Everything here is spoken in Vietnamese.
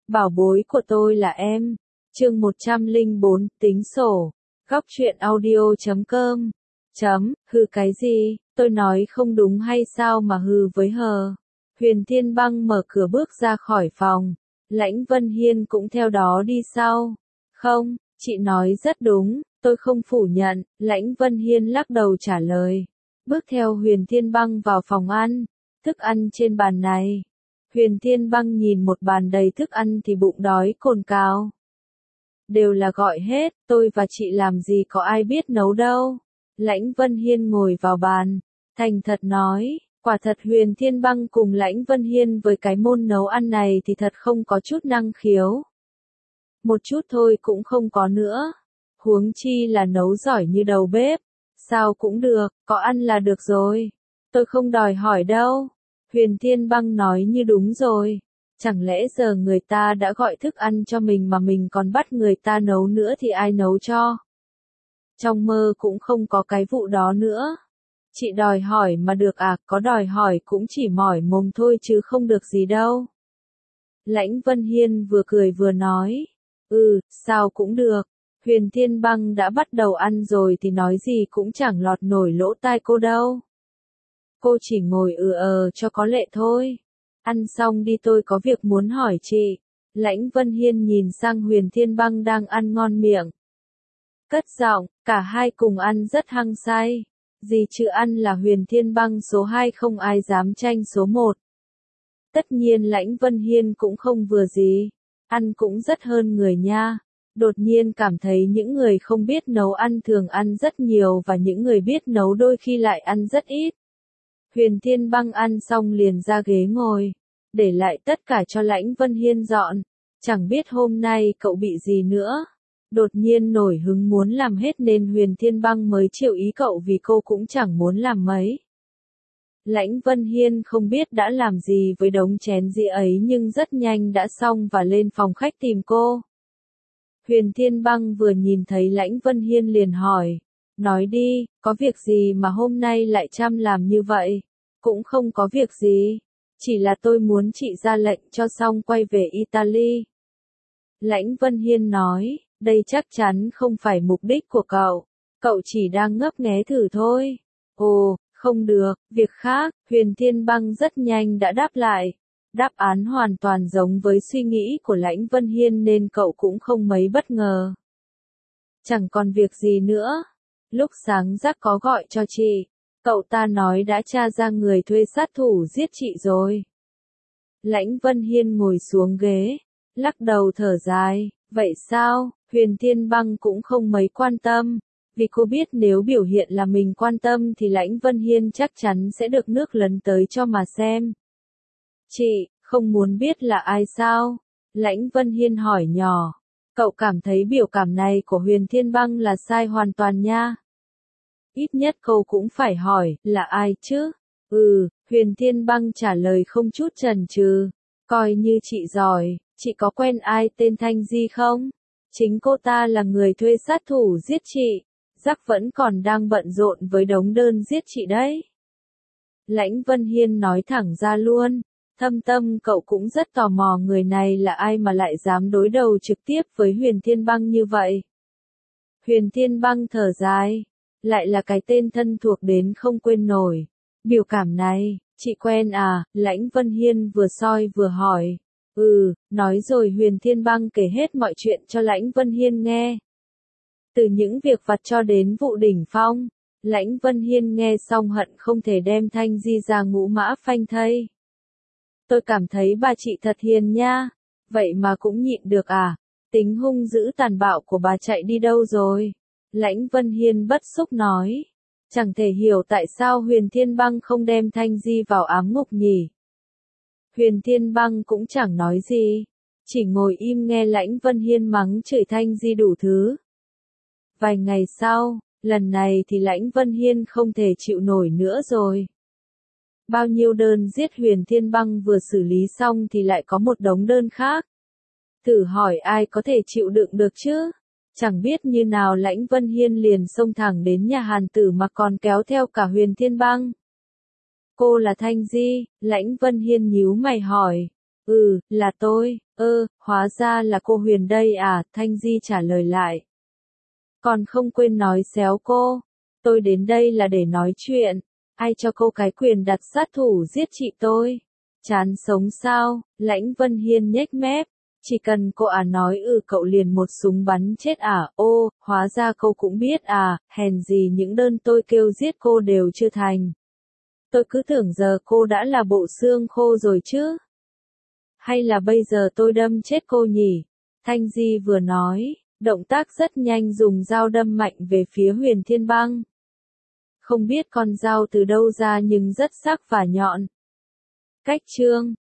Bảo bối của tôi là em. Chương 104, tính sổ. Góc truyện audio.com. Hừ cái gì, tôi nói không đúng hay sao mà hừ với hờ. Huyền Thiên Băng mở cửa bước ra khỏi phòng. Lãnh Vân Hiên cũng theo đó đi sau. Không, chị nói rất đúng, tôi không phủ nhận, Lãnh Vân Hiên lắc đầu trả lời. Bước theo Huyền Thiên Băng vào phòng ăn. Thức ăn trên bàn này. Huyền Thiên Băng nhìn một bàn đầy thức ăn thì bụng đói cồn cào. Đều là gọi hết, tôi và chị làm gì có ai biết nấu đâu. Lãnh Vân Hiên ngồi vào bàn, thành thật nói, quả thật Huyền Thiên Băng cùng Lãnh Vân Hiên với cái môn nấu ăn này thì thật không có chút năng khiếu. Một chút thôi cũng không có nữa. Huống chi là nấu giỏi như đầu bếp. Sao cũng được, có ăn là được rồi. Tôi không đòi hỏi đâu. Huyền Thiên Băng nói như đúng rồi. Chẳng lẽ giờ người ta đã gọi thức ăn cho mình mà mình còn bắt người ta nấu nữa thì ai nấu cho? Trong mơ cũng không có cái vụ đó nữa. Chị đòi hỏi mà được à, có đòi hỏi cũng chỉ mỏi mồm thôi chứ không được gì đâu. Lãnh Vân Hiên vừa cười vừa nói. Sao cũng được. Huyền Thiên Băng đã bắt đầu ăn rồi thì nói gì cũng chẳng lọt nổi lỗ tai cô đâu. Cô chỉ ngồi cho có lệ thôi. Ăn xong đi, tôi có việc muốn hỏi chị. Lãnh Vân Hiên nhìn sang Huyền Thiên Băng đang ăn ngon miệng. Cất giọng, cả hai cùng ăn rất hăng say. Gì chứ ăn là Huyền Thiên Băng số 2 không ai dám tranh số 1. Tất nhiên Lãnh Vân Hiên cũng không vừa gì. Ăn cũng rất hơn người nha. Đột nhiên cảm thấy những người không biết nấu ăn thường ăn rất nhiều và những người biết nấu đôi khi lại ăn rất ít. Huyền Thiên Băng ăn xong liền ra ghế ngồi, để lại tất cả cho Lãnh Vân Hiên dọn. Chẳng biết hôm nay cậu bị gì nữa. Đột nhiên nổi hứng muốn làm hết nên Huyền Thiên Băng mới chịu ý cậu vì cô cũng chẳng muốn làm mấy. Lãnh Vân Hiên không biết đã làm gì với đống chén dĩa ấy nhưng rất nhanh đã xong và lên phòng khách tìm cô. Huyền Thiên Băng vừa nhìn thấy Lãnh Vân Hiên liền hỏi. Nói đi, có việc gì mà hôm nay lại chăm làm như vậy? Cũng không có việc gì. Chỉ là tôi muốn chị ra lệnh cho xong quay về Italy. Lãnh Vân Hiên nói, đây chắc chắn không phải mục đích của cậu. Cậu chỉ đang ngấp nghé thử thôi. Ồ, không được, việc khác, Huyền Thiên Băng rất nhanh đã đáp lại. Đáp án hoàn toàn giống với suy nghĩ của Lãnh Vân Hiên nên cậu cũng không mấy bất ngờ. Chẳng còn việc gì nữa. Lúc sáng Giác có gọi cho chị. Cậu ta nói đã tra ra người thuê sát thủ giết chị rồi. Lãnh Vân Hiên ngồi xuống ghế, lắc đầu thở dài. Vậy sao? Huyền Thiên Băng cũng không mấy quan tâm. Vì cô biết nếu biểu hiện là mình quan tâm thì Lãnh Vân Hiên chắc chắn sẽ được nước lấn tới cho mà xem. Chị, không muốn biết là ai sao? Lãnh Vân Hiên hỏi nhỏ. Cậu cảm thấy biểu cảm này của Huyền Thiên Băng là sai hoàn toàn nha. Ít nhất cô cũng phải hỏi, là ai chứ? Huyền Thiên Băng trả lời không chút chần chừ. Coi như chị giỏi, chị có quen ai tên Thanh Di không? Chính cô ta là người thuê sát thủ giết chị. Giác vẫn còn đang bận rộn với đống đơn giết chị đấy. Lãnh Vân Hiên nói thẳng ra luôn. Thâm tâm cậu cũng rất tò mò người này là ai mà lại dám đối đầu trực tiếp với Huyền Thiên Băng như vậy. Huyền Thiên Băng thở dài. Lại là cái tên thân thuộc đến không quên nổi. Biểu cảm này, chị quen à? Lãnh Vân Hiên vừa soi vừa hỏi. Nói rồi Huyền Thiên Băng kể hết mọi chuyện cho Lãnh Vân Hiên nghe. Từ những việc vặt cho đến vụ đỉnh phong. Lãnh Vân Hiên nghe xong hận không thể đem Thanh Di ra ngũ mã phanh thây. Tôi cảm thấy bà chị thật hiền nha. Vậy mà cũng nhịn được à? Tính hung dữ tàn bạo của bà chạy đi đâu rồi? Lãnh Vân Hiên bất xúc nói. Chẳng thể hiểu tại sao Huyền Thiên Băng không đem Thanh Di vào ám ngục nhỉ. Huyền Thiên Băng cũng chẳng nói gì. Chỉ ngồi im nghe Lãnh Vân Hiên mắng chửi Thanh Di đủ thứ. Vài ngày sau, lần này thì Lãnh Vân Hiên không thể chịu nổi nữa rồi. Bao nhiêu đơn giết Huyền Thiên Băng vừa xử lý xong thì lại có một đống đơn khác. Thử hỏi ai có thể chịu đựng được chứ? Chẳng biết như nào Lãnh Vân Hiên liền xông thẳng đến nhà Hàn Tử mà còn kéo theo cả Huyền Thiên Băng. Cô là Thanh Di, Lãnh Vân Hiên nhíu mày hỏi. Là tôi, hóa ra là cô Huyền đây à, Thanh Di trả lời lại. Còn không quên nói xéo cô, tôi đến đây là để nói chuyện, ai cho cô cái quyền đặt sát thủ giết chị tôi? Chán sống sao? Lãnh Vân Hiên nhếch mép, chỉ cần cô nói cậu liền một súng bắn chết à, hóa ra cô cũng biết à, hèn gì những đơn tôi kêu giết cô đều chưa thành. Tôi cứ tưởng giờ cô đã là bộ xương khô rồi chứ. Hay là bây giờ tôi đâm chết cô nhỉ? Thanh Di vừa nói, động tác rất nhanh dùng dao đâm mạnh về phía Huyền Thiên Băng. Không biết con dao từ đâu ra nhưng rất sắc và nhọn. Cách chương